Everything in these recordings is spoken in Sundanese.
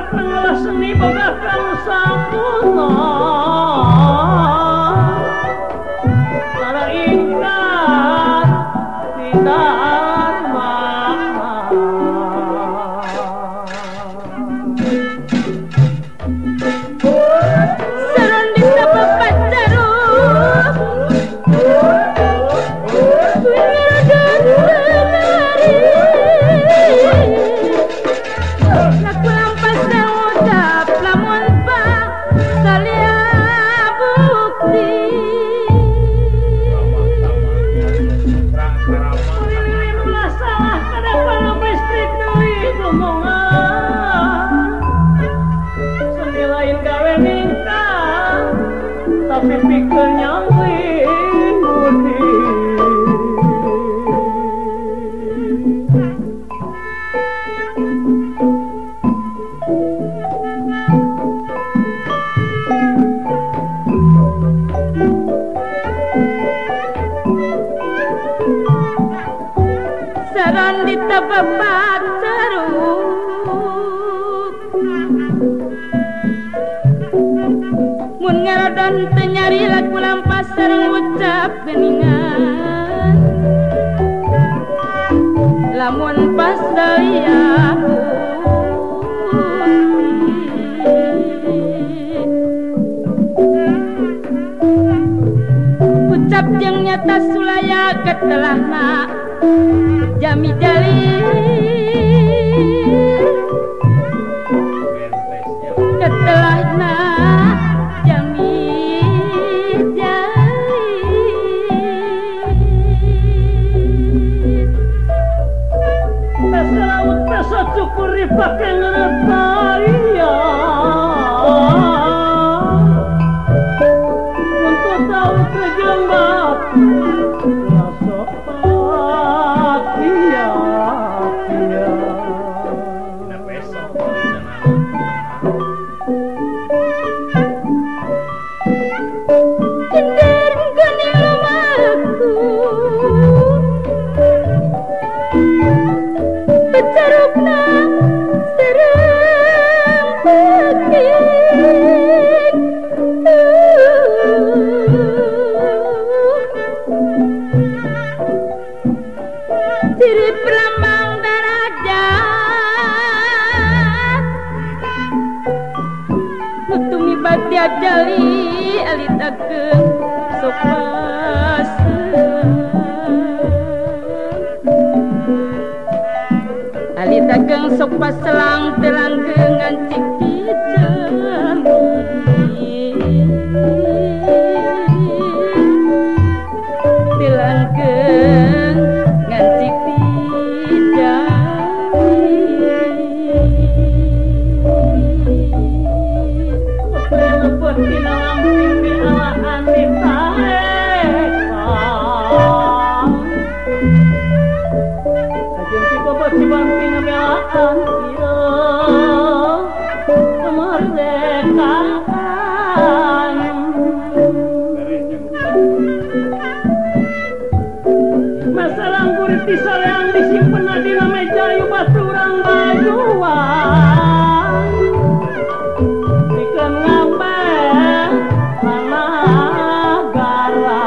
pengelas seni boga kang sampurna para ingkang dharma sarandita papacaru tapi pikirnya ngikuti sarandita bapacaru mun ngaradon teu nyari lagu lampas sareng ucap geningan lamun pas daya ucap jeung nyata sulaya ketelahna jami jalil ketelahna syukuri pakai ngeretaya untuk tahu kejambak rasa bahagia kinder gani lumaku becarukna diri pelambang darajat nutumi bati ajali alitakeun sok alitakeun sok paselang telanggeungan cikiceun telanggeun ngancik masalah kurit disolean disimpen dina meja yu baturang bajuan dikeun ngambek managara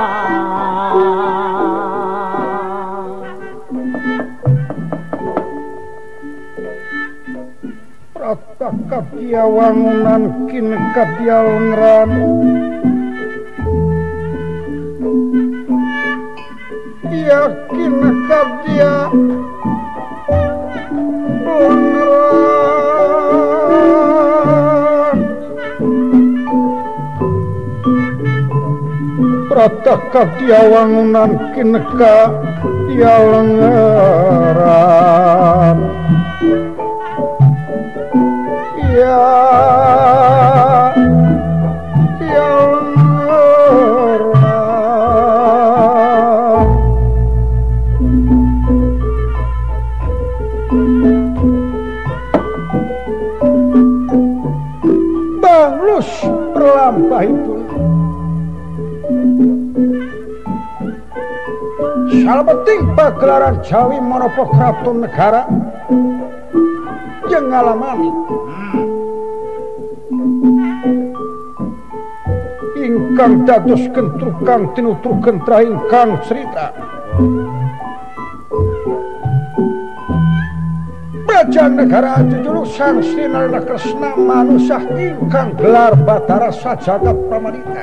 prata kadia wangunan kin kadia lengran yakin kadia lengran prata kadia wangunan kin kadia lengran ya Banglus perlampahipun salebeting pagelaran Jawi menapa kraton negara jeung ngalamani ingkang dados kentrukang tinuturken traingkang cerita Bajang negara jujuluk Sang Sri Nalendra Kresna manusia ingkang gelar Batara Sajagat Pramadita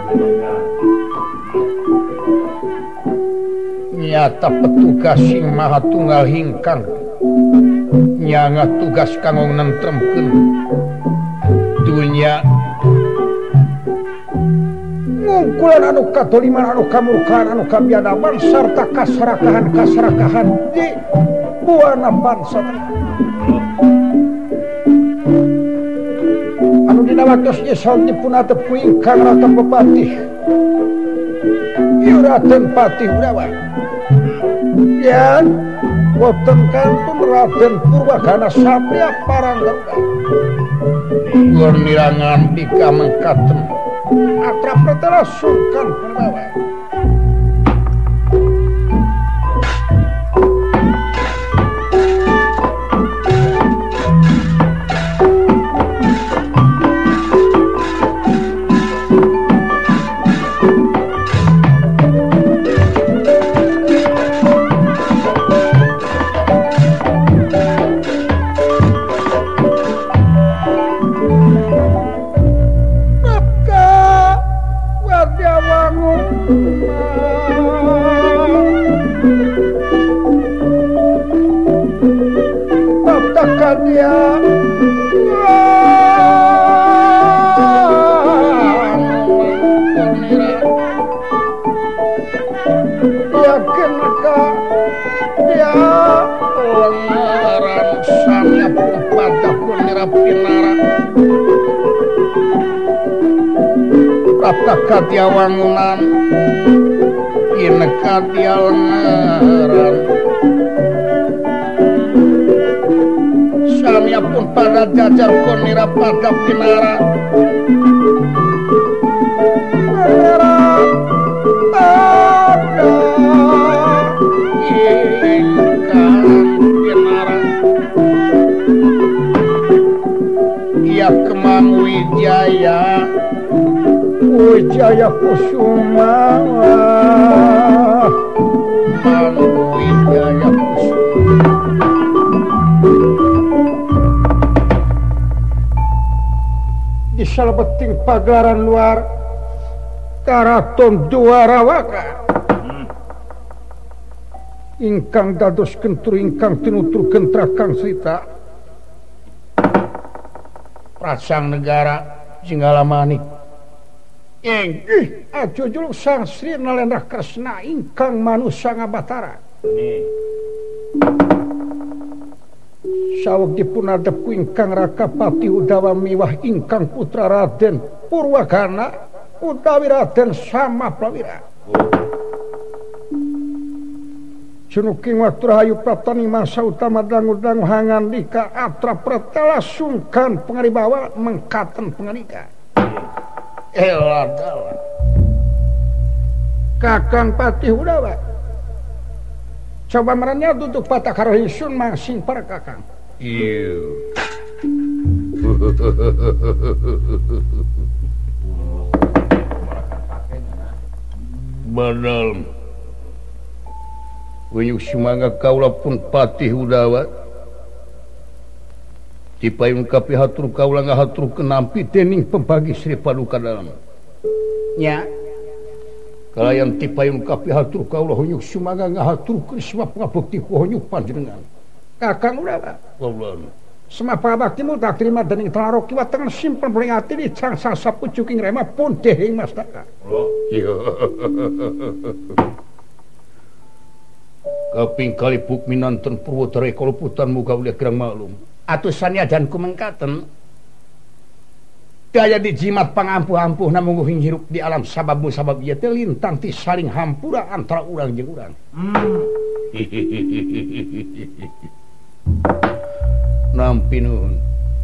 nyata petugas sing maha tunggal hingkang nyanga tugas kanggo nentremkeun dunya ngungkulan anu kadoliman anu kamurkaan anu kabiadaban sarta kasarakahan di buana bangsa anu dina waktos nyesal dipun atepu ingkang rata pepatih Raden Patih Udawa ya boten kantun Raden Purwagana Satria Paranggaruda Gornirangan bika mengkaten Atra Pratara Sungkan Perdawa Katya wangunan ina katya lengaran samya pun pada jajar konira pada pinara pada ingkang pinara ia Kemang Wijaya Wijaya Kusuma Wijaya Kusuma di salebeting pagaran luar Karaton Dwarawaka ingkang dados kentur ingkang tinuturken trakang cerita Prasang Negara Singgala Manik inggih ajujuluk Sang Sri Nalendra Kresna ingkang manusa ngabatara saweg dipun adep ku ingkang Rakapati Udawa miwah ingkang putra Raden Purwagana utawi Raden Samaprawira Junuking waktu rahayu pratani masa utama dangu-dangu hangandika atra pratala sungkan pengaribawa mengkaten penganika eladala Kakang Patih Udawa coba merenya duduk patah karohisun masing para kakang iya badal Wayuh sumangga kaula pun Patih Udawa dipayun kapi hatur kaula ngahatur kenampi dening pembagi Sri Paduka Dalam nya kalayan dipayun kapi hatur kaula wayuh sumangga ngahatur krisma pangabekti wayuh panjenengan Kakang Udawa wallah semua pangabaktimu tak terima dening Telaroki watengan simpen beringati di sang sapucuking rema pun dehing mastaka iya kaping kalipuk minanten Purwodara kalaputan muga ulah gerang maklum atusan yadan kumengkaten daya dijimat pangampuh-ampuh namung hirup di alam sababmu sabab ieu teh lintang ti saling hampura antara urang jeung urang nampi nuhun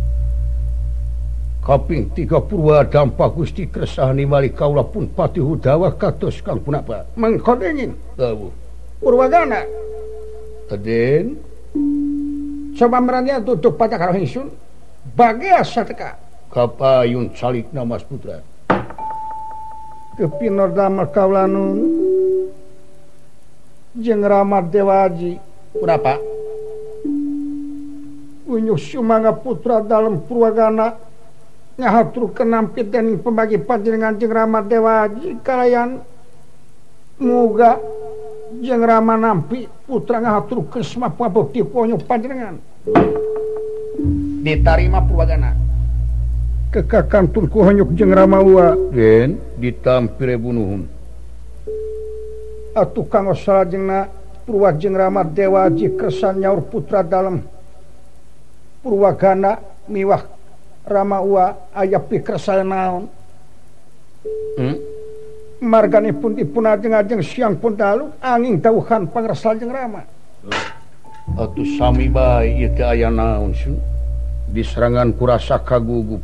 kaping 3 Purwa dampa Gusti Kresna mali kaula pun Patih Udawa kados kang punapa mengko dengin tawuh Purwagana Aden coba merania duduk pada karo hingsun bagia sateka kapayun calikna Mas Putra kepinordamel kaulanun jeung Rama Dewaji berapa unyuh sumangga putra dalam purwagana ngahaturkeun nampit dening pembagi panjenengan jeung Rama Dewaji kalayan muga jeung Rama nampi putra ngahaturkeun semua pabukti ponyok panjenengan ditarima purwagana kekakantun ku hanyuk jeung Rama Uwa den ditampire bunuhun atuh kanggo salajengna Purwa jeung Rama Dewaji kersan nyaur putra dalam purwagana miwah Rama Uwa aya pikersa naon marganipun dipun ajeng-ajeng siang pun dalu angin dawuhan pangrasa jeung Rama atuh sami bae ieu teh aya naon sun diserangan ku rasa kagugup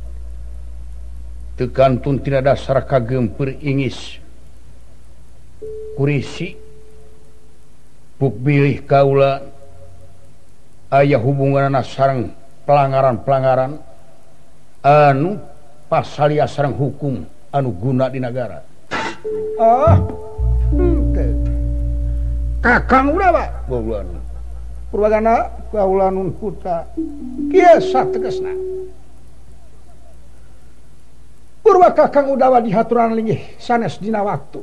teu kantun tina dasar kageumpeur ingis kurisi puk bilih kaula aya hubunganna sareng pelanggaran-pelanggaran anu pasalia sareng hukum anu guna di negara kakang udah Pak Purwagana kaulanun putra kieu sategesna Purwa kakang Udawa dihaturan linggih sanes dina waktu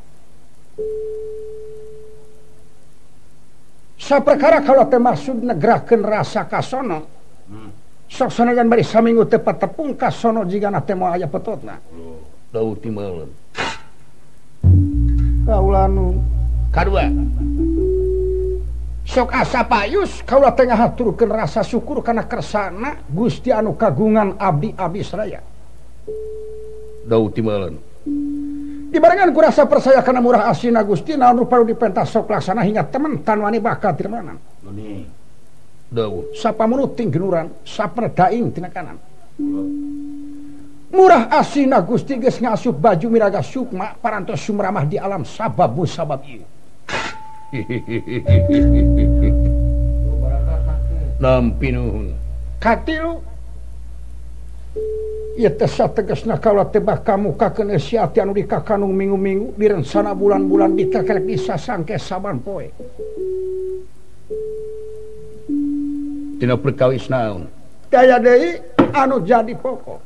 saperkara kalau teh maksud negrakeun rasa kasono sok sanajan bari saminggu tepat tepung kasono jigana teh moal aya petotna daud ti meuleun kaulanun kadua sok asa payus kaula teh ngahaturkeun rasa syukur kana kersana Gusti anu kagungan abdi-abdi sadaya daud ti meuleun dibarengan ku rasa percaya kana murah asina Gusti naon rupa dipentas sok laksana hingga temen tan wani bakal tirmanan daud sapamunuting genuran saperdaing tina kanan murah asina Gusti geus ngasup baju miraga sukma parantos sumramah di alam sababu sabab ieu nampi nuhun katilu ieu teh sategasna kaula teh bakal mukakeun esi ati anu dikakanung minggu-minggu direncana bulan-bulan dikekelek disasangke saban poe tina perkawis naon daya deui anu jadi pokok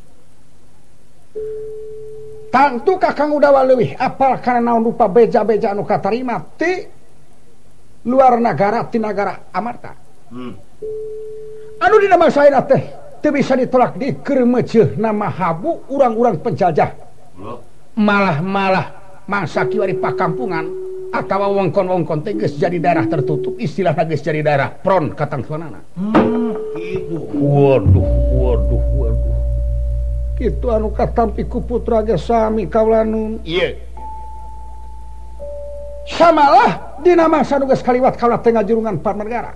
tangtu kakang Udawa leuwih apal kana naon rupa beja-beja anu katarima ti luar negara ti nagara Amarta anu dina masaina teh teu bisa ditolak dikeurmeuceun nama habu urang-urang penjajah malah mangsa kiwari pakampungan atawa wongkon-wongkon teh geus jadi daerah tertutup istilahna geus jadi daerah pron katangtuanana kitu waduh kitu anu katampi ku putra ge sami kaulanun ieu samalah dina mangsa nu geus kaliwat kaula teh ngajurungan parnegara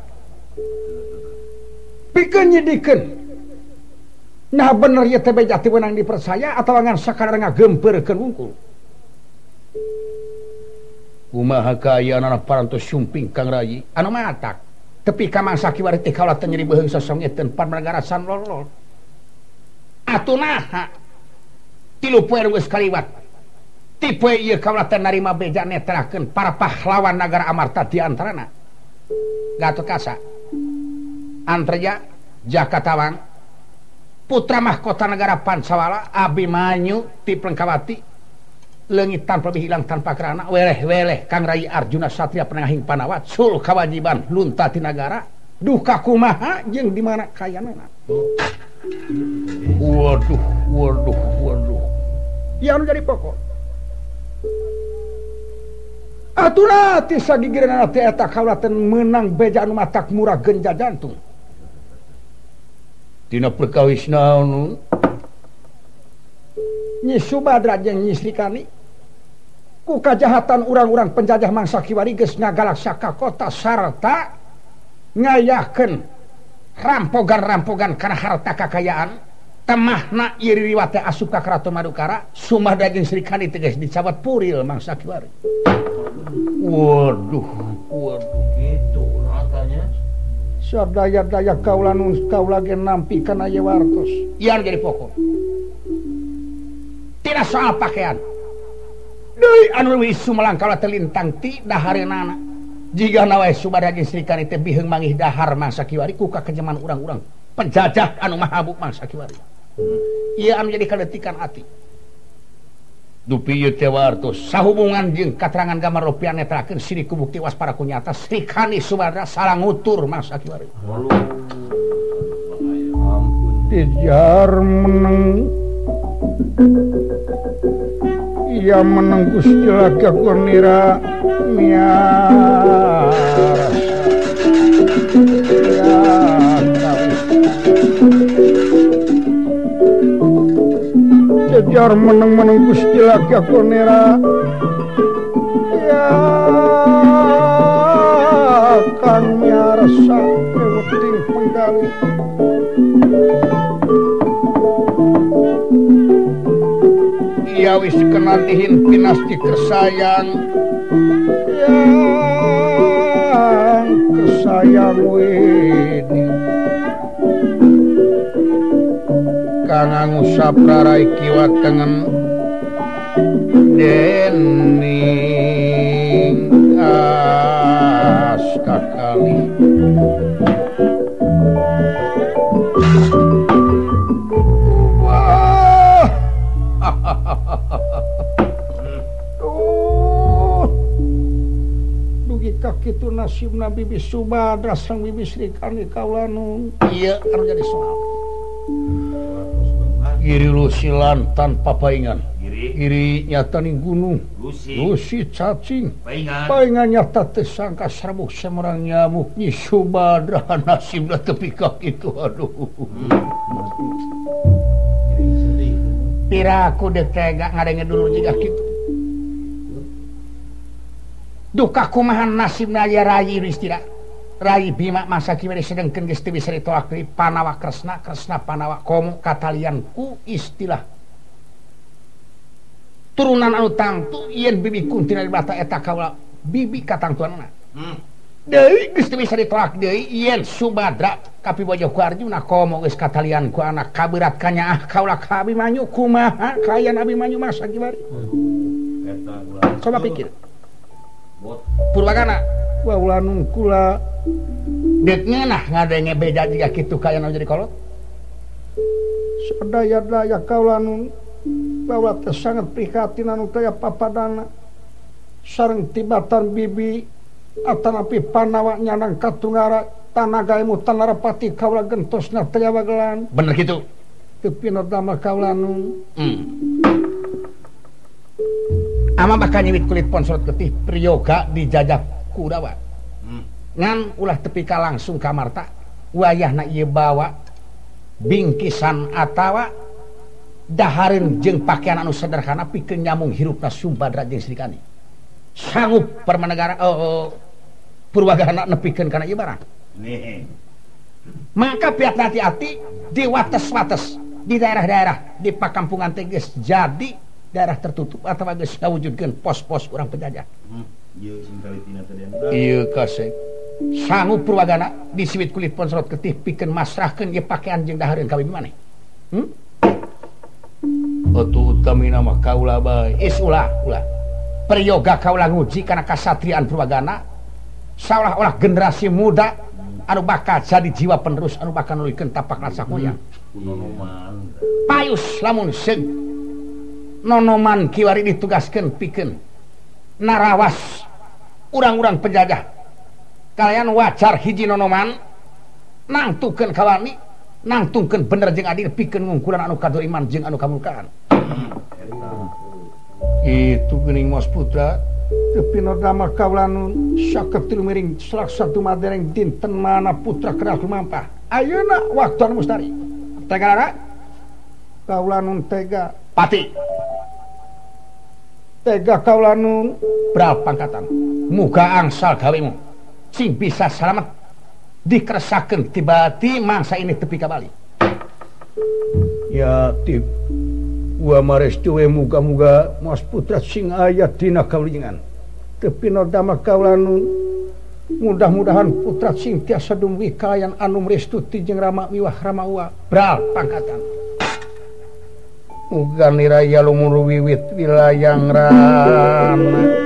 pikeun nyidikeun nah bener ieu teh beja teu beunang dipercaya atawa ngan sakadar ngageumpeurekeun wungkul kumaha kaayana parantos sumping Kang Rayi anu matak tepi ka mangsa kiwari teh kaula teh nyeri beuheung sosongeteun parnegara sanlolol atuh naha 3 poe geus kaliwat ti poe ieu kaula teh narima beja netrakeun para pahlawan nagara Amarta di antarana Gatotkaca Antreja Jakatawang putra mahkota negara Pancawala Abimanyu ti Plengkawati leungit tanpa hilang tanpa kerana weleh-weleh Kang Rayi Arjuna Satria Penangahing Panawat sul kawajiban lunta ti nagara duka kumaha jeung di mana kayanana waduh ieu anu jadi pokok atuna ti sagigireunana teh eta kaula teh meunang beja anu matak murah genja jantung tina perkawis naon Nyi Subadra jeung Nyi Srikani ku kajahatan urang-urang penjajah mangsa kiwari geus ngagalak ka kota sarta ngayakeun rampogan-rampogan kana harta kakayaan temahna ieu riwayat teh asup ka Karaton Madukara Sumada jeung Srikani teh geus dicabut puril mangsa kiwari waduh gitu ratanya sadaya-daya kaula nu kaula ge nampi kana ieu wartos ieu jadi pokok tidak soal pakaian deui anu wisu melangkala telintang ti dahareunana jika nawa Subadra jeung Sri Kandi teh biheung mangih dahar mangsa kiwari ku kakejaman urang-urang penjajah anu mahabuk mangsa kiwari ieu anu jadi kaletikan ati dupi ieu teh wartos sahubungan jeung katerangan gambar rupiah netrakeun siri ku bukti waspara kunyata Sri Kandi Subadra salah ngutur mangsa kiwari Tijar meneng ia meneng Gusti Laki Kurnia miaras ya Tijar meneng Gusti Laki Kurnia ya kang miaras weting penggali ia wis kenal dihin pinasti kersayang yang kersayang wedi kangang saprarai kiwa tengen dening askakali kitu nasibna Bibi Subadra sang Bibi Sri Kandi kaulanu iya anu jadi soal giri lusilan tanpa paingan giri nyata ning gunung lusi cacing paingan nyata teh sangka serbuk semerang nyamuk Nyi Subadra nasibna tepi ka kitu aduh piraku dek tega ngadenge dulu jiga kitu duka kumahan nasibna ya Rayi Yudhistira Rayi Bima masa kiwari sedengkeun geus teu bisa ditolak Panawa Kresna Panawa komo katalian ku istilah turunan anu tangtu yen Bibi Kuntina dibata eta kaula bibi katangtuanna deui geus teu bisa ditolak deui yen Subadra kapibojo ku Arjuna komo geus katalian ku anak kaberat kanyaah kaula ka Abimanyu kumaha kayan Abimanyu masa kiwari coba pikir Purwagana waulanung kula dek ngeunah ngadenge beda jiga kitu kaya anu jadi kolot sadaya-daya kaulanun bawa teh sangat prihatin anu teh papadana sareng tibatan bibi atanapi Panawa nyandang katunggara tanaga ilmu Tanarapati kaula gentosna teh wagelan bener kitu teu pinodama kaulanun ama bakal nyewit kulit ponsorot getih priyoga dijajak Kurawa ngan ulah tepika langsung ka Marta wayahna ieu bawa bingkisan atawa dahareun jeung pakaian anu sederhana pikeun nyamung hirupna Subadra jeung Sri Kandi sanggup permanegara Purwagana nepikeun kana ieu barang maka piat hati-hati di wates-wates di daerah-daerah di pakampungan teh geus jadi daerah tertutup atau geus ngawujudkeun pos-pos urang penjajah. Ieu sing kalitina teh. Ieu kasih. Sanggup Purwagana disiwit kulit ponsorot getih pikeun masrahkeun ieu pakaian jeung dahareun ka bibi maneh. Atuh utamina mah kaula bae. Ulah. Priyoga kaula nguji kana kasatriaan Purwagana saolah-olah generasi muda anu bakal jadi jiwa penerus anu bakal nuluykeun tapak rasa moyang. Payus lamun seug nonoman kiwari ditugaskeun pikeun narawas urang-urang penjajah kalian wajar hiji nonoman nangtukeun kawani nangtungkeun bener jeung adil pikeun ngungkulan anu kadoiman jeung anu kamulkaan itu geuning Mas Putra teu pinodama kaulanun saged miring satu madereng dinten mana putra keras lumampah ayeuna waktu anu mustari tega kaulanun tega pati tega kaulanun beral pangkatan muga angsal gawimu sing bisa selamat dikeresakeun tibati mangsa ini tepi ka Bali ya tip wa marestu we muga-muga Mas Putra sing aya dina kaulingan tepi nodama kaulanun mudah-mudahan putra sing tiasa dumwi kalayan anu mrestuti jeung Rama miwah Rama uwa beral pangkatan Ugani raya lumur wiwit wilayang rana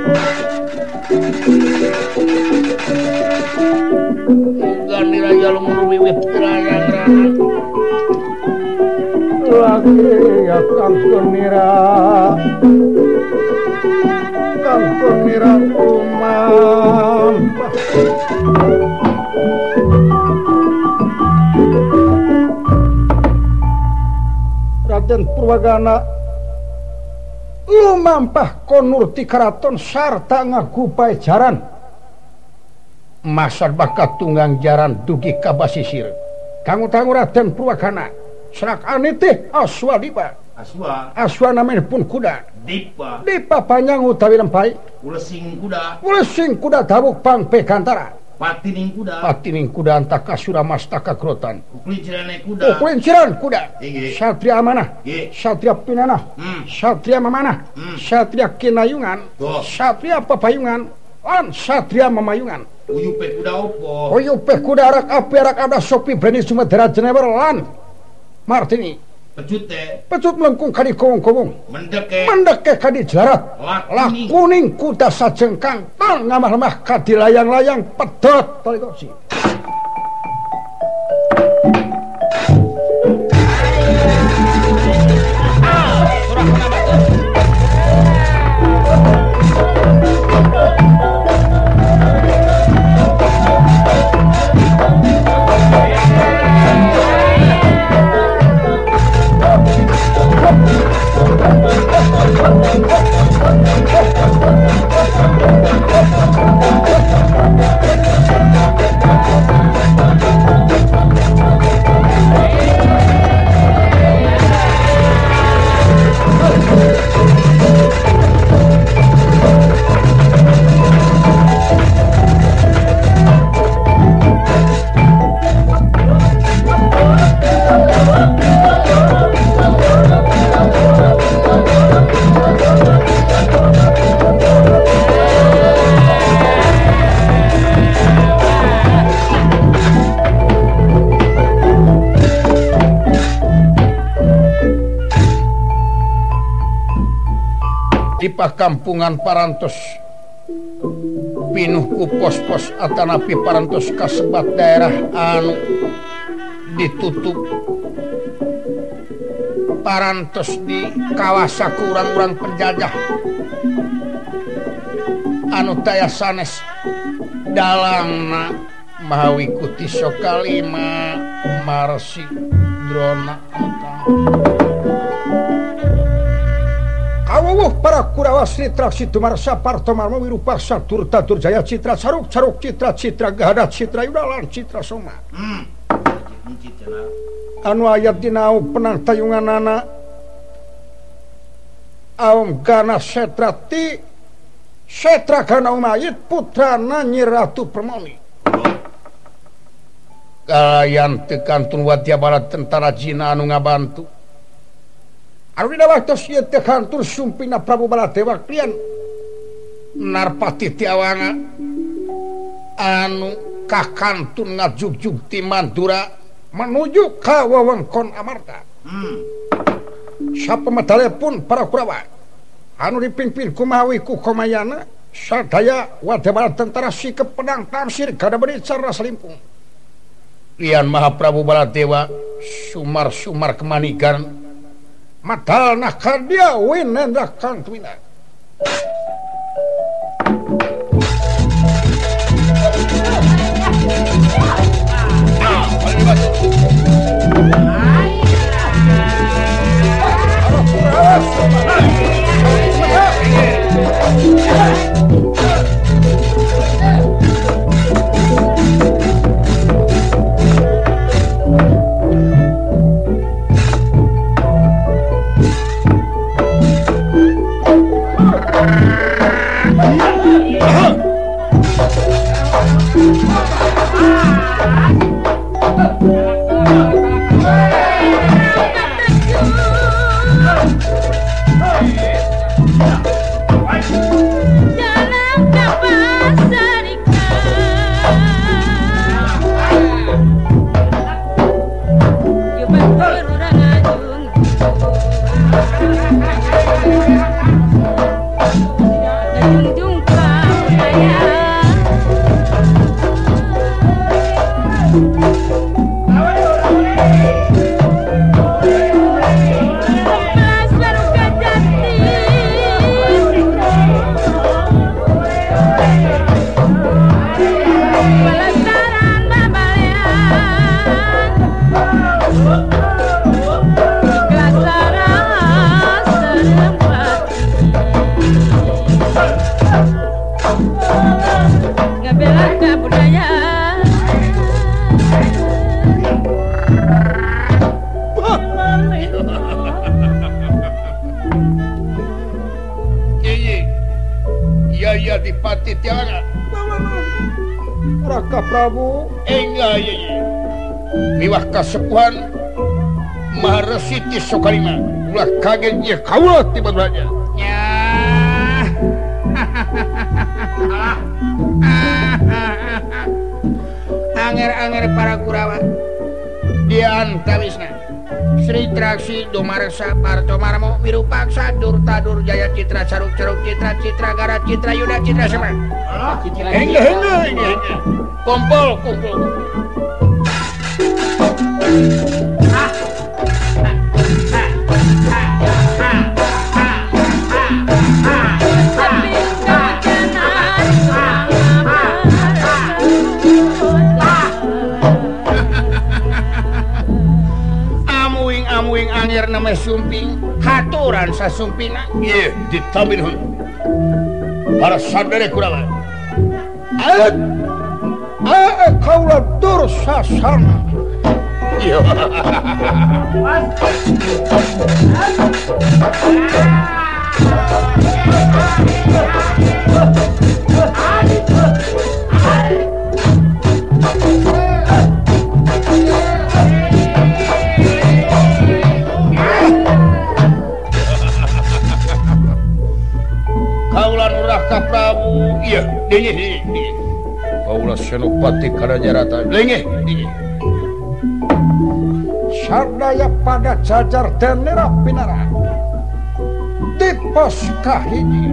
Ugani raya lumur wiwit wilayang rana Lagi akan penira umam Raden Purwagana lumampah konur ti karaton sarta ngaku paejaran masad bakat tunggang jaran dugi ka basisir kanggo Raden Purwagana serak anitih aswa namanya pun kuda dipa panjang utawi lempai ulesing kuda tabuk pang pekantara patining kuda antaka suramastaka krotan uklinciran kuda satria amanah satria pinanah satria mamanah satria kinayungan satria papayungan lan satria mamayungan uyupe kuda arak api arak ada sopi berani Sumedera Jenewer lan Martini pecut melengkung kadi kowong-kowong mendeke kadi jarat lah kuning kuda sajengkang tal ngamah-ngamah kadi layang-layang pedot talikosi Kampungan parantos pinuh ku pos-pos atanapi parantos kasebat daerah anu ditutup parantos di kawasan urang-urang penjajah anu taya sanes dalangna mahawi kuti sokalima marsi drona awuh para Kurawa Citra Situmarsa Partomarma Wirupaksa Turta Durjaya Citra Caruk Citra Gahadat Citra Yudalan Citra Soma anu ayat dinau penang tayunganana aum gana setrati setra kana umayit putrana Nyi Ratu Permoni kalayan tekantun wadya balat tentara Cina anu ngabantu Arwida waktos ieu teh kantur sumpina Prabu Baladewa klian Narpati Tiawanga anu kakantun ngajugjug ti Mandura menuju ka wewengkon Amarta. Sapamedalepun para Kurawa anu dipimpin kumawi ku Komayana sadaya wadya tentara sikep pedang tamsir kada beri cara salimpung. Lian Mahaprabu Baladewa sumar-sumar kemanigan madal nak kadia winenda kang tuina Dipati Tiara Raka Prabu miwah kasepuhan Maharasiti Sokalima ulah kaget ye kaula tiba-tiba nya anger-anger para Kurawa dia antawisna Sri Traksi Dumarsa Partomarmo Wirupaksa Durtadur Jaya Citra Caruk-caruk Citra Citra Gara Citra Yuda Citra Semar hengga kumpul amuing angir nama sumping haturan sasumpina iya ditamir para sadare Kurawa kaula dursasana iya Raka Prabu iya dingih kaula Senopati Karajarata dingih sadaya pada jajar dan nerapinara di pos kahiji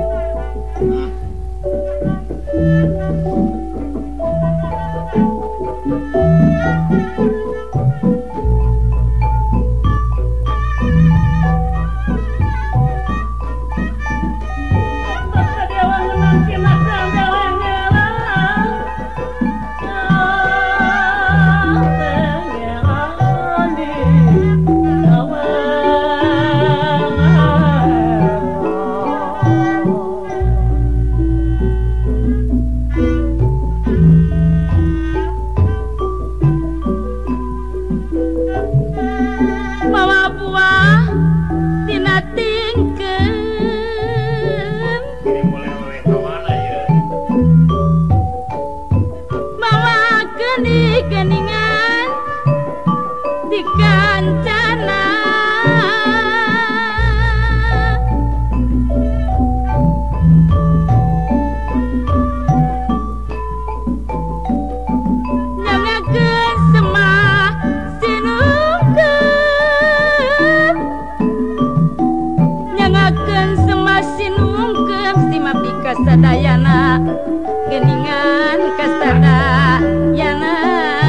Sadayana geningan kasadayana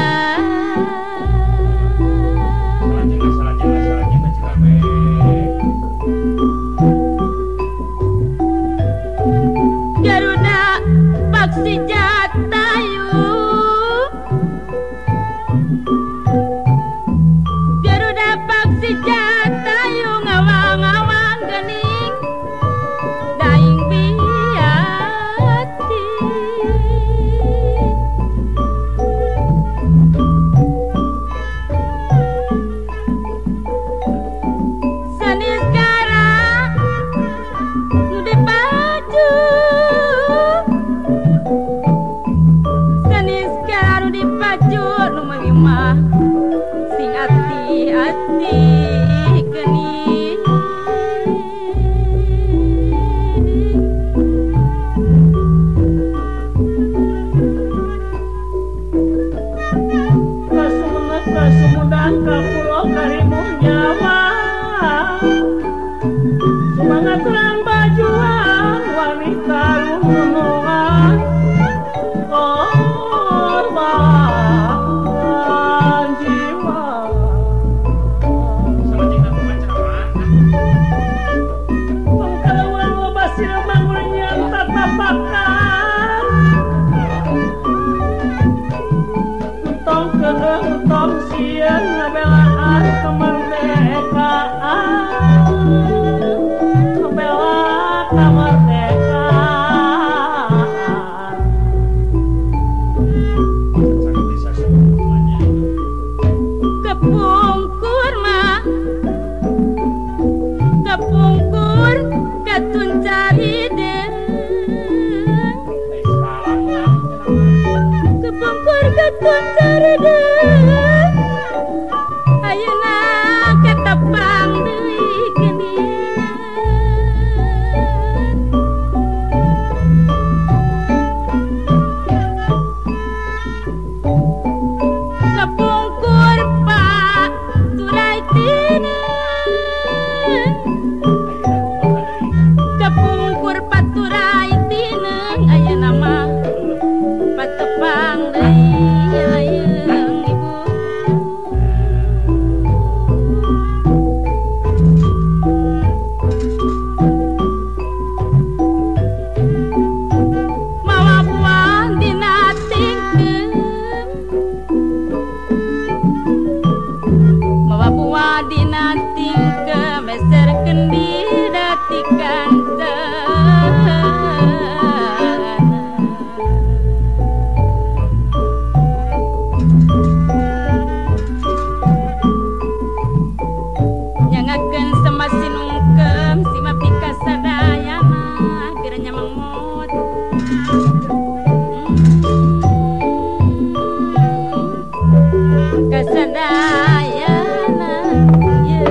Garuda Paksi Jatayu Garuda Paksi Jatayu ngawang-ngawang gening daing sing ati-ati geni kasumudan kapulo karimu nyawa semangat lan bajuan wanita lumungan korban tong kedeung tong sieun ngabelaan kemerdekaan ngebela kemerdekaan kepungkur mah kepungkur katun cari deh kepungkur katun cari deh ayeuna ketepang deui geuningan kepungkur pak turai tineng kepungkur paturai tineng ayeuna mah patepang deui ayeung ibu mawa buah dina tingkeun mawa buah dina tingkeun meserkeun di dati nyangakeun semasin ungkem sima pika sadayana geranya mangmot kasadayana ye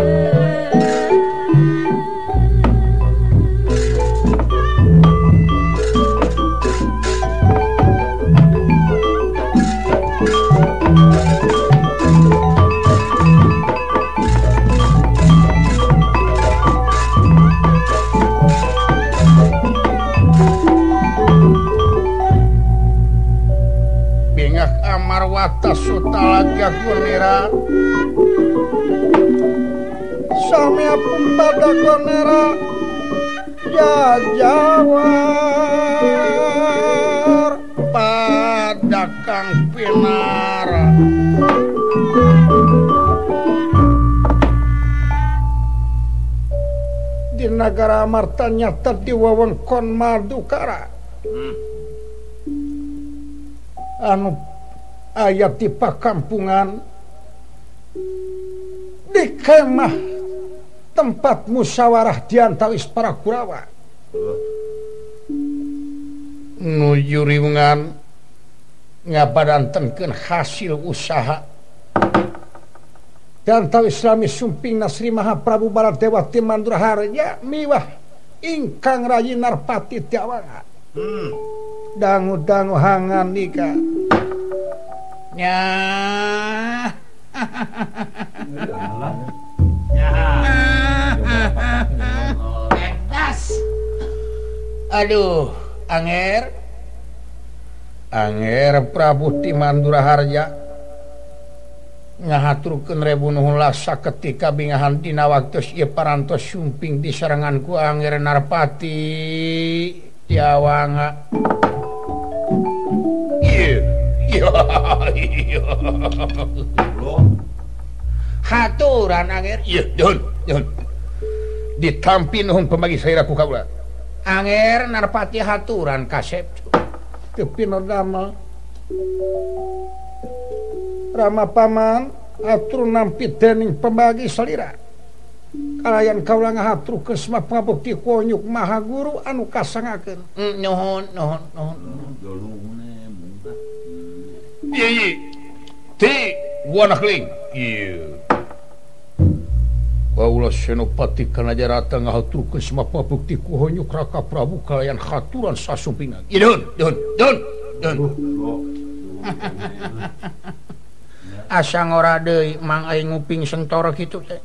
bingak amarwata sutalaga gunira samia pumpada gunira jajawar pada kang pinara di negara Amarta nyata di wewengkon Madukara anu ayat di pakampungan di kemah tempat musyawarah diantawis para Kurawa nuju riungan ngapadantenkeun hasil usaha diantawis Islami sumping Nasri Mahaprabu Baladewati Manduraharja miwah ingkang Rayi Narpati Tiawanga dangu-dangu hangan nikah nya aduh Anger Prabu ti Manduraharja ngahaturkeun rebu nuhun lasa ketika bingahan dina waktos ieu parantos sumping diserangan ku Anger Narpati Tiawanga haturan Anger Don ditampi nuhun pembagi saira ku kaula Anger Narpati haturan kasep tepi nodama Rama paman atur nampi dening pembagi salira kalayan kaula ngahaturkeun semua pangabukti kuonyuk maha guru anu kasangakeun nuhun iya ti wanakling iya Kaula Senopati kana jarata ngahaturkeun semua pangabukti kuonyuk Raka Prabu kalayan haturan sasumpingan iya don asa ngora deui mang aing nguping sentoro kitu teh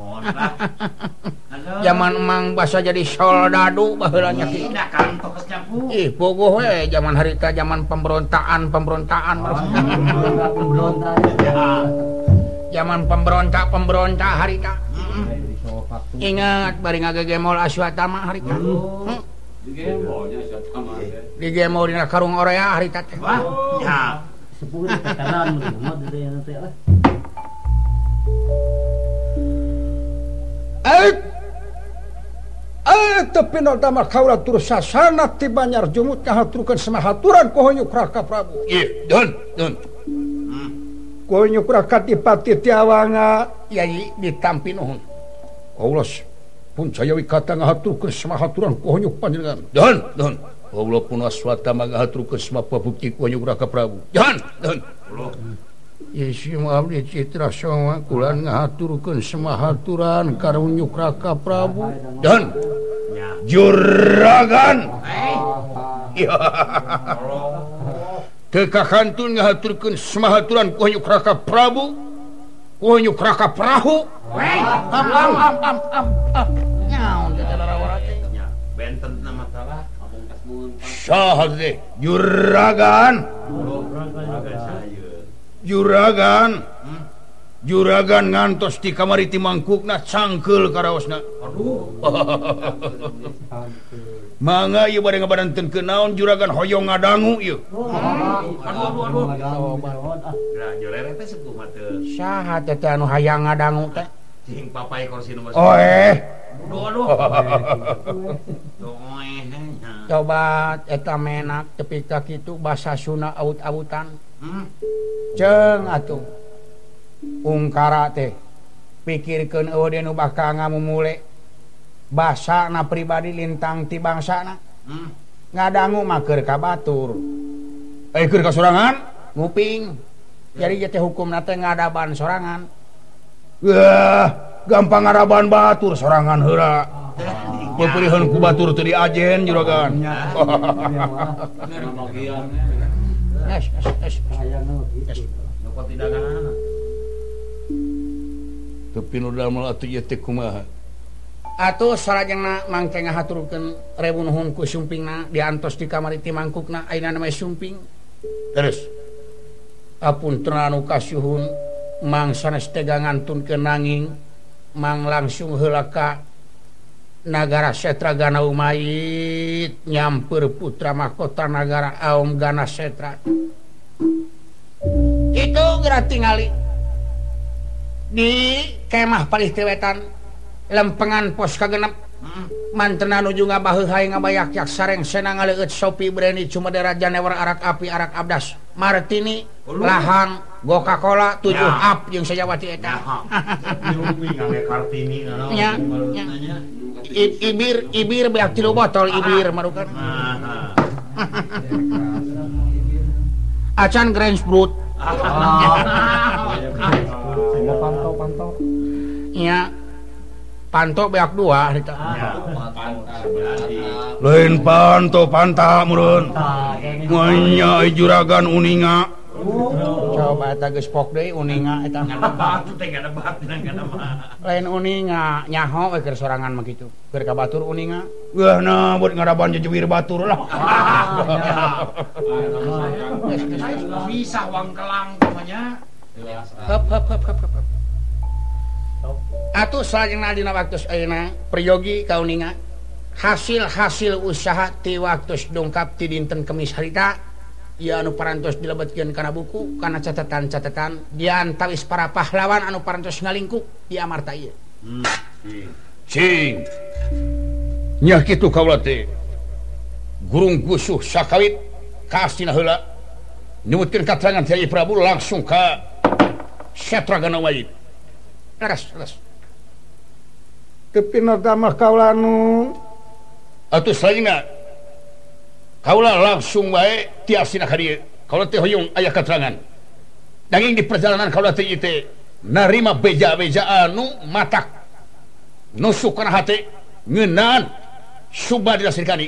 zaman emang basa jadi soldadu baheula nya kitu ih bogoh we zaman harita zaman pemberontakan zaman pemberontak harita ingat bari ngagegemol Aswatama harita digemol dina karung orea harita teh sepuh veteran mah teh tapi damel kaula tur sasana ti Banjar Jumut ngahaturkeun samahaturan ku Hoyong Raka Prabu. Ieu, dun. Ku Hoyong Raka Dipati Tiawanga Yai ditampi nuhun. Kaula pun saya wikata ngahaturkeun samahaturan ku Hoyong panjenengan. Dun. Kaula pun aswata ngahaturkeun samapabukti ku Hoyong Raka Prabu. Dun. Yesi abdi Citra Soma kula ngahaturkeun samahaturan ka Hoyong Raka Prabu. Dan Juragan Kekakantun ngahaturkeun samahaturan ku Hoyong Raka Prabu, ku Hoyong Raka Prahu. Nyaon teh larawara teh. Benten nama salah pamungkas mun. Saha teh? Juragan ngantos di kamari ti mangkukna cangkeul karaosna. Aduh. Mangga ieu bade ngabadanteunkeun naon Juragan hoyong ngadangu ieu. Aduh. Lah jolere teh sepuh mah teu. Saha teh anu hayang ngadangu teh? Cing papai kursi nomor 1. Aduh. Coba eta menak tepi ka kitu basa Sunda aut-autan. Ceng atuh ungkara teh pikirkeun eueuh deui nu bakal ngamumule basana pribadi lintang ti bangsana. Ngadangu mah keur ka batur keur ka sorangan nguping jadi teh hukumna teh ngadaban sorangan. Gampang ngadaban batur sorangan heula peupeureuheun ku batur teu diajen Juragan. Yes. Tapi nu damel atuh ieu teh kumaha? Atuh sarajengna mangke ngahaturkeun rebu nuhun ku sumpingna diantos di kamari ti mangkukna ayeuna nama sumping. Terus apunten anu kasuhun mang sanes tega ngantunkeun nanging mang langsung heula ka Nagara Setra Gana Umayit nyamper putra mahkota Nagara Aum Gana Setra. Itu geura tingali di kemah palih tewetan lempengan pos kagenep mantenna nuju ngabaheul hayang ngabayak-yak sareng senang ngaleut Sopi Breni Cumadera Janewer Arak Api Arak Abdas Martini Lahang Coca-Cola 7 up jeung sajawati eta. Kartini nya. Ibir beak 3 botol ibir marukan. Acan Grand Fruit. Pantau. Iya. Panto beak 2 eta. Lain panto panta meureun. Nya Juragan Uninga. Coba eta geus pok deui Uninga eta. Ngadebat teh ngadebat mah. Lain Uninga nyaho we keur sorangan mah kitu. Keur ka batur Uninga. Wah nah buat ngadaban jejewer batur lah. Bisa wangkelang namanya. Hep. Atuh salajengna dina waktos ayeuna priyogi ka Uninga. Hasil usaha ti waktos dongkap ti dinten Kemis harita. Ia anu parantos dilebetkeun kana buku kana catatan-catatan diantawis para pahlawan anu parantos ngalingkuk di amarta ieu. Cing. Nya kitu kaula teh. Gurung gusuh sakawit kastina heula. Nyumutkeun katerangan ti Prabu langsung ka Setra Gana Umayit. Leres. Tepi nadamah kaula anu atuh salajengna kaula langsung wae tiasina ka dieu. Kaula teh hoyong aya katerangan. Daging di perjalanan kaula teh ieu teh narima beja-beja anu matak. Nusuk kana hate ngeunaan suba dilasirkani.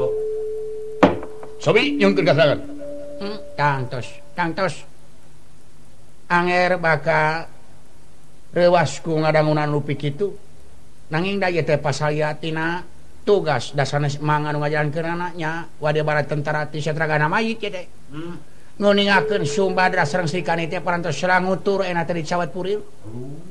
Sobi nyungkeun katerangan. Tangtos. Anger baka rewasku ngadangunan lupi kitu. Nanging da ieu teh pasaliatina tugas dasarna mang anu ngajalankeun anaknya wade barat tentara ti Setra Gana Umayit teh. Nguningakeun Sumbadra sareng Srikani teh parantos serangutur ena teh dicawat puril.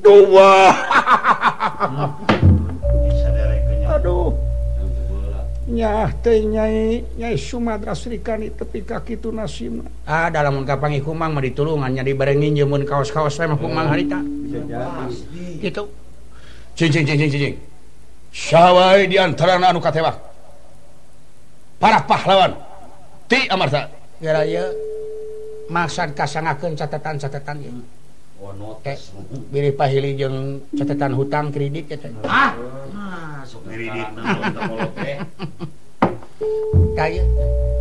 Duh. Aduh. Nyai Sumatera Srikani tepi kaki itu nasibna. Dalam ungkapan kumang mah ditulungannya dibarengin jeung kaos-kaos mah kumang harita. Bisa jadi. Gitu. Cing. Sawai di antarana anu katewak. Para pahlawan. Ti amarta. Gara ieu maksad kasangakeun catatan-catatan ieu. Notes. Biri pahili jeung catatan hutang kredit eta. Sok kredit na molot teh. Kaya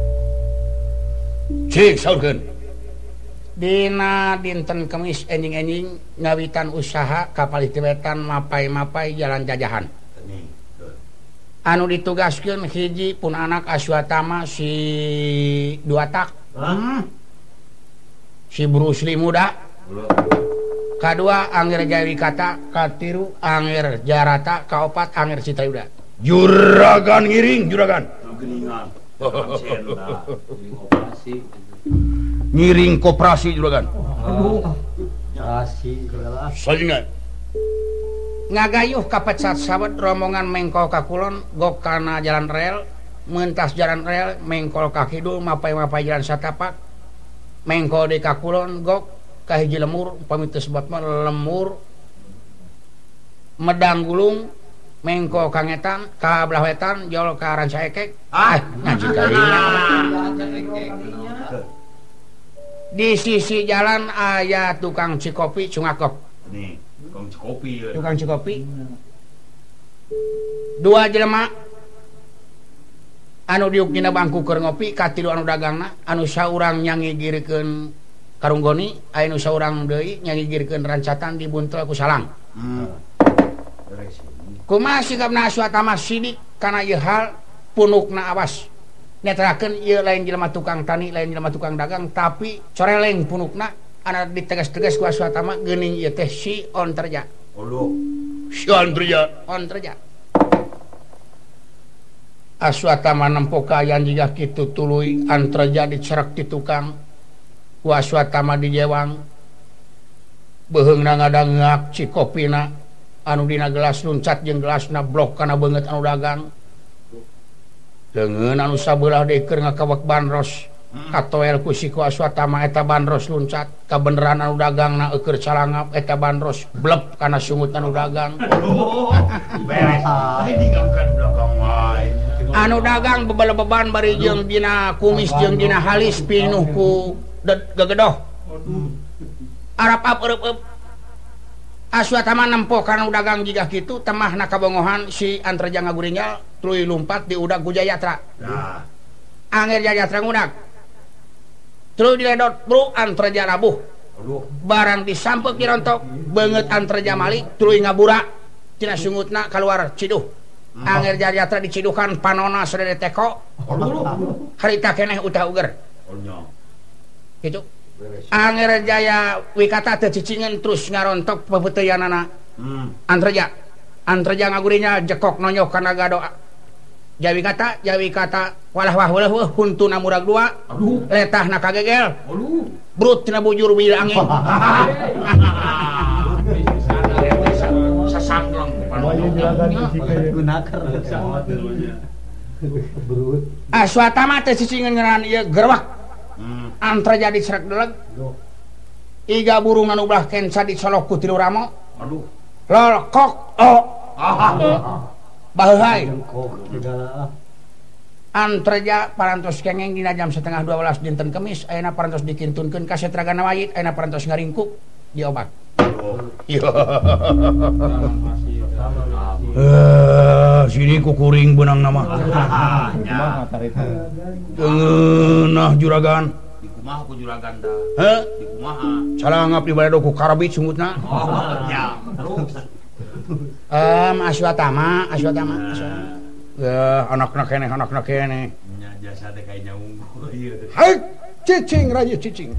Cing saurkeun. dina dinten Kemis enjing-enjing ngawitan usaha kapal tiwetan mapai-mapai jalan jajahan. Anu ditugaskeun hiji pun anak Aswatama si Duatak. Si Bruce Lee muda. Kadua Angger Jawikata, katiru Angger Jarata, kaopat Angger Citayuda. Juragan ngiring, juragan. Ngiring koperasi juragan. Salingan. Ngagayuh kapetsat sabet rombongan mengkol ka kulon gok kana jalan rel, mentas jalan rel mengkol ka kidul mapai-mapai jalan satapak. Mengkol di ka kulon gok kahiji lemur pamitu sebabna lemur medang gulung mengko kangetan ka belah wetan jol ka ranca ekek ngaji kalinya di sisi jalan aya tukang cikopi cungakok nih tukang tukang cikopi dua jelema anu diuk dina bangku keur ngopi katilu anu dagangna anu saurang nyangigirkeun karunggoni anu saurang deui nyangigirkeun rancatan dibuntel ku salang. Kumaha sikapna Aswatama sidik kana ieu hal punukna awas. Netrakeun ieu lain jelema tukang tani, lain jelema tukang dagang, tapi coreleng punukna anu ditegas-tegas ku Aswatama geuning ieu teh si Ontreja. Si Ontreja. Aswatama nempo kaayaan jiga kitu tuluy Ontreja dicerek ti tukang. Aswatama dijewang beheungna ngadangak cikopina anu dina gelas luncat jeung gelasna blok kana beungeut anu dagang leungeun anu sabelah deui keur ngakawek bandros katoel ku si Aswatama eta bandros luncat kabeneran anu dagangna eukeur calangap eta bandros blep kana sungut anu dagang beres digangkeun belakang wae anu dagang beban bari jeung dina kumis jeung dina halis pinuh ku gegedoh Arab eueup Aswatama nempo kana dagang jiga kitu temahna kabongohan si Antreja ngagurinjal tuluy lumpat di udag ku Jayatra. Angger Jayatra ngudag tuluy diledot bro Antreja nabuh barang disampek dirontok beungeut Antreja malik tuluy ngabura tina sungutna kaluar ciduh. Angger Jayatra diciduhan panona sadede teko harita keneh utah uger gitu. Angger Jaya Wikata teu cicingeun terus ngarontok pepeuteyanana Antreja ngagurinya jekok nonyok kana gado Jawikata walah wah huntuna murag dua letahna kagegel brut tina bujur wila angin sasamplong Aswatama teu cicingeun ngaran ieu gerwak Antreja dicerek deleg iga burung anu belah kensa dicolok ku tilu ramo lolkok baheulai Antreja parantos kengeng dina jam 11:30 dinten Kemis ayeuna parantos dikintunkeun ka Setragana Wayit ayeuna parantos ngaringkuk diobat sini kukuring benang nama nah juragan di kumaha ku juragan dah di kumaha calangap di balado ku karabit sungutna ya terus Aswatama ya anakna keneh nya jasa teh kayaknya unggul ieu hai cicing raja cicing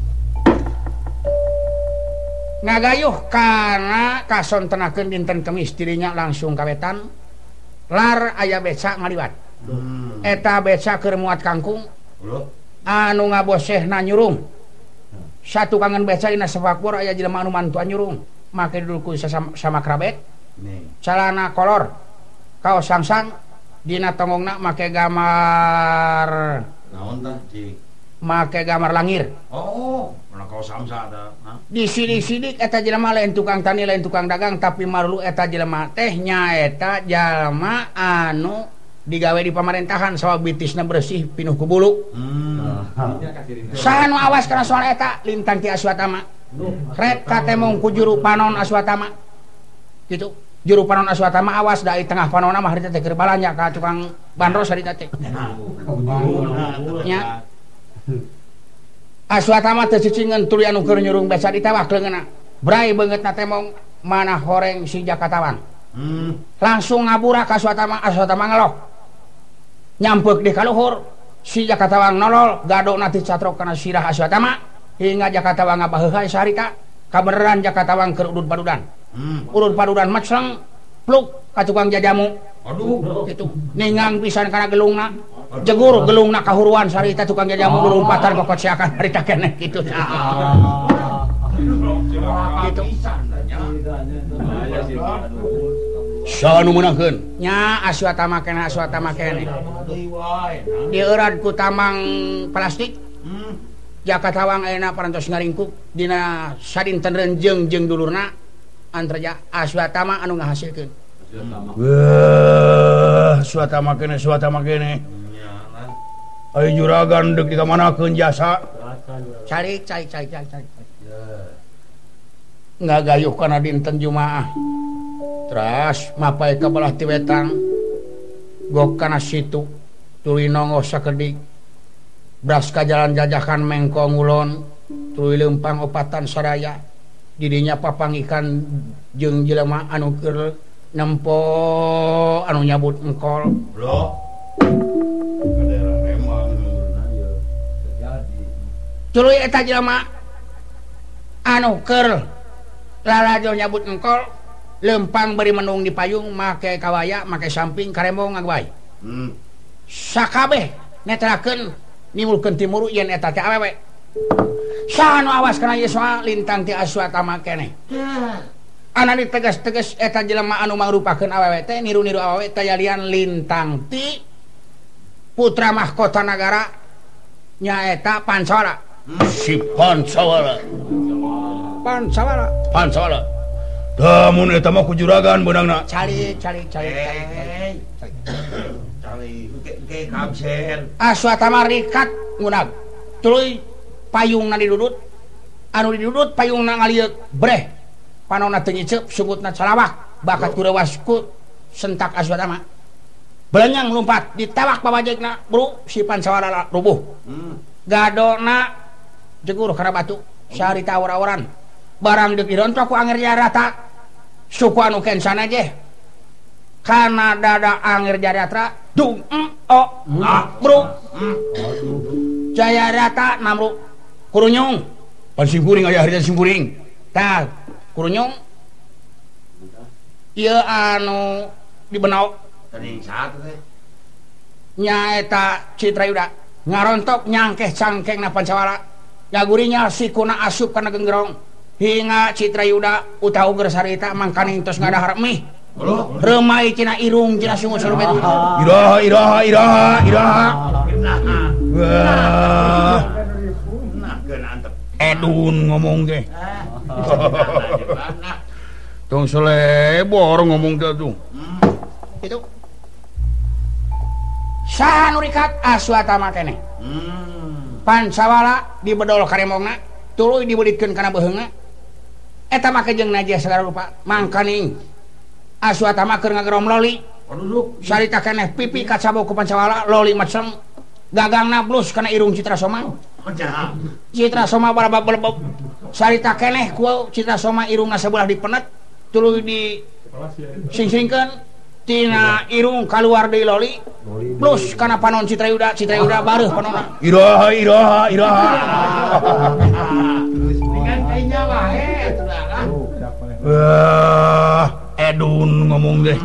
ngagayuh karena kasontenakeun dinten Kemis dirinya langsung kawetan lar aya beca ngaliwat eta beca keur muat kangkung anu ngabosehna nyurung satu kangen beca dina sepakbor aya jelema anu mantuan nyurung make dulu ku sama krabet calana kolor kaos sangsang dina tongongna make gambar naon tah cik make gambar langir. oh mana kau samsa tah Di sidik-sidik eta jelema lain tukang tani lain tukang dagang tapi marulu eta jelema teh nyaeta jalma anu digawe di pamerintahan sawa bitisna bersih pinuh ku bulu. Saha nu awas kana soal eta Lintang Ki Aswatama. Red katemong ku juru panon Aswatama. Gitu. Juru panon Aswatama awas da di tengah panonna mah harita teh keur balanya ka tukang bandros harita teh. Nya. Aswatama teh cicingeun tuluy anu keur nyurung beca ditewak leungeunna. Brai beungeutna temong mana horeng si Jakatawang. Langsung ngabura ka Aswatama, Aswatama ngelok. Nyampeuk di kaluhur si Jakatawang nolol gadona ti catrok kana sirah Aswatama hingga Jakatawang ngabaheulai sarita kabeneran Jakatawang keur udud padudan. Udud padudan macleng pluk ka tukang jajamu. aduh Gitu. Ningang pisan kana gelungna. Jegur gelungna kahuruan sarita tukang jajamu lumpatan kokot siakan harita keneh kitu. Gitu. Saha nu meunangkeun? Nya Aswatama keneh Aswatama keneh. Dieureud ku tamang plastik. Jakatawang ayeuna parantos ngaringkuk dina sadinten reunjeung jeung dulurna antara Aswatama anu ngahasilkeun. Aswatama keneh. Ayo juragan deuk dikamanakeun jasa. Cari. Ngagayuh kana dinten Jumaah. Teras mapai ka belah ti wetang. Gok kana situ. Tuluy nongos sakedik. Bras ka jalan jajakan mengkong ulon. Tuluy leumpang opatan saraya. Didinya papangikan jeung jelema anu keur nempo anu nyabut engkol. bro ka daerah Rembang Tuluy eta jelema anu keur lalajo nyabut engkol lempang beri menung di payung make kawaya make samping karembong ngagwai. Sakabeh netrakeun nimulkeun timuru yen eta teh awewe. Saha nu awas kana ieu soal Lintang Ki Aswatama keneh. Ana ditegas-tegas eta jelema anu mangrupakeun awewe teh niru-niru awewe tayalian Lintang Ti putra mahkota nagara nyaeta Pancawala. Si Pancawala. Damun eta mah ku juragan beunangna. Cari. cari ke kapser Aswatama rikat ngunag. Tuluy payungna didudut. Anu didudut payungna ngalieu breh. Panonna teu nyiceup sungutna calawak. Bakat kurewasku sentak Aswatama. Belanyang lumpat ditewak pabajegna, bro, si Pancawala rubuh. Gadona jegur kana batu. Sarita awar-awaran. Barang deuk dirontok ku Anger Jarata. Suku anu kensan aja. Kana dada Anger Jarata dung bro. Jayarata namru kurunyung. Pan simpuring aya harita simpuring. Tah, kurunyung. Ieu anu dibenau teuing satu teh nyaeta Citrayuda ngarontok nyangkeh cangkengna Pancawala. Nyagurinya sikuna asup kana genggerong hingga Citrayuda utahu gersarita mangkaning tos ngadahar mih. Remai cina irung cina sungut sarupet. Iraha. Wah. nah geun antep Edun ngomong ge. Tong selebor ngomong teh tuh. Itu. Saha nu rikat Aswatama keneh. Pancawala dibedol karemongna, tuluy dibelitkeun kana beheungna. Eta make jeung najih sagala rupa. Mangkaning Aswatama keur ngagerom loli. Sarita keneh pipi kacabo ku Pancawala loli macem gagangna blus kana irung Citra Soma. Citra Soma balabab. Sarita keneh ku Citra Soma irungna sebelah dipenet, tuluy di sing-singkeun tina irung kaluar deui loli. Plus kana panon Citrayuda bareuh panonna. Iraha. Dengan kayaknya wae saudara. Wah, Edun ngomong deh.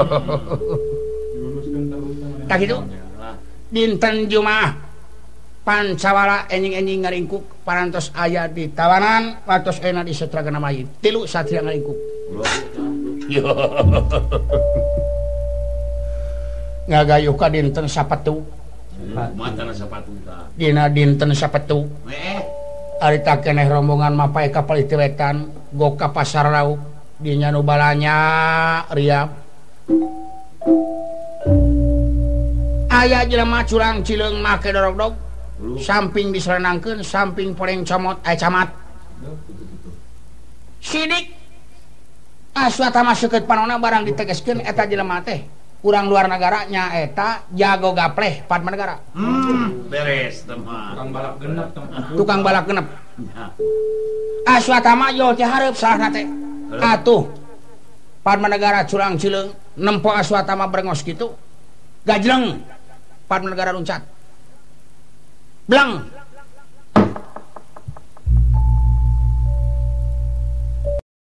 Tak gitu. Dinten Jumaah Pancawala enjing-enjing ngaringkuk parantos aya di tawanan watos ena di Setragana Mayit. 3 satria ngaringkuk. ngagayuh ka dinten Sapetu. Mata sapatu tah. Dina dinten Sapetu. Arita keneh rombongan mapae ka Palitiwetan go ka pasar lauk dinya nu balanya riap. Aya jelema curang cileung make dorog-dog. Samping diserenangkeun, samping poreng comot camat. Sidik Aswatama seukeut panonna barang ditegeskeun eta jelema teh urang luar negara nyaeta jago gapleh Padmanegara. Beres teman. Tukang balap genep. Aswatama yol teh hareup salahna teh. Atuh Padmanegara curang cileung nempo Aswatama brengos kitu. Gajleng Padmanegara luncat. Blang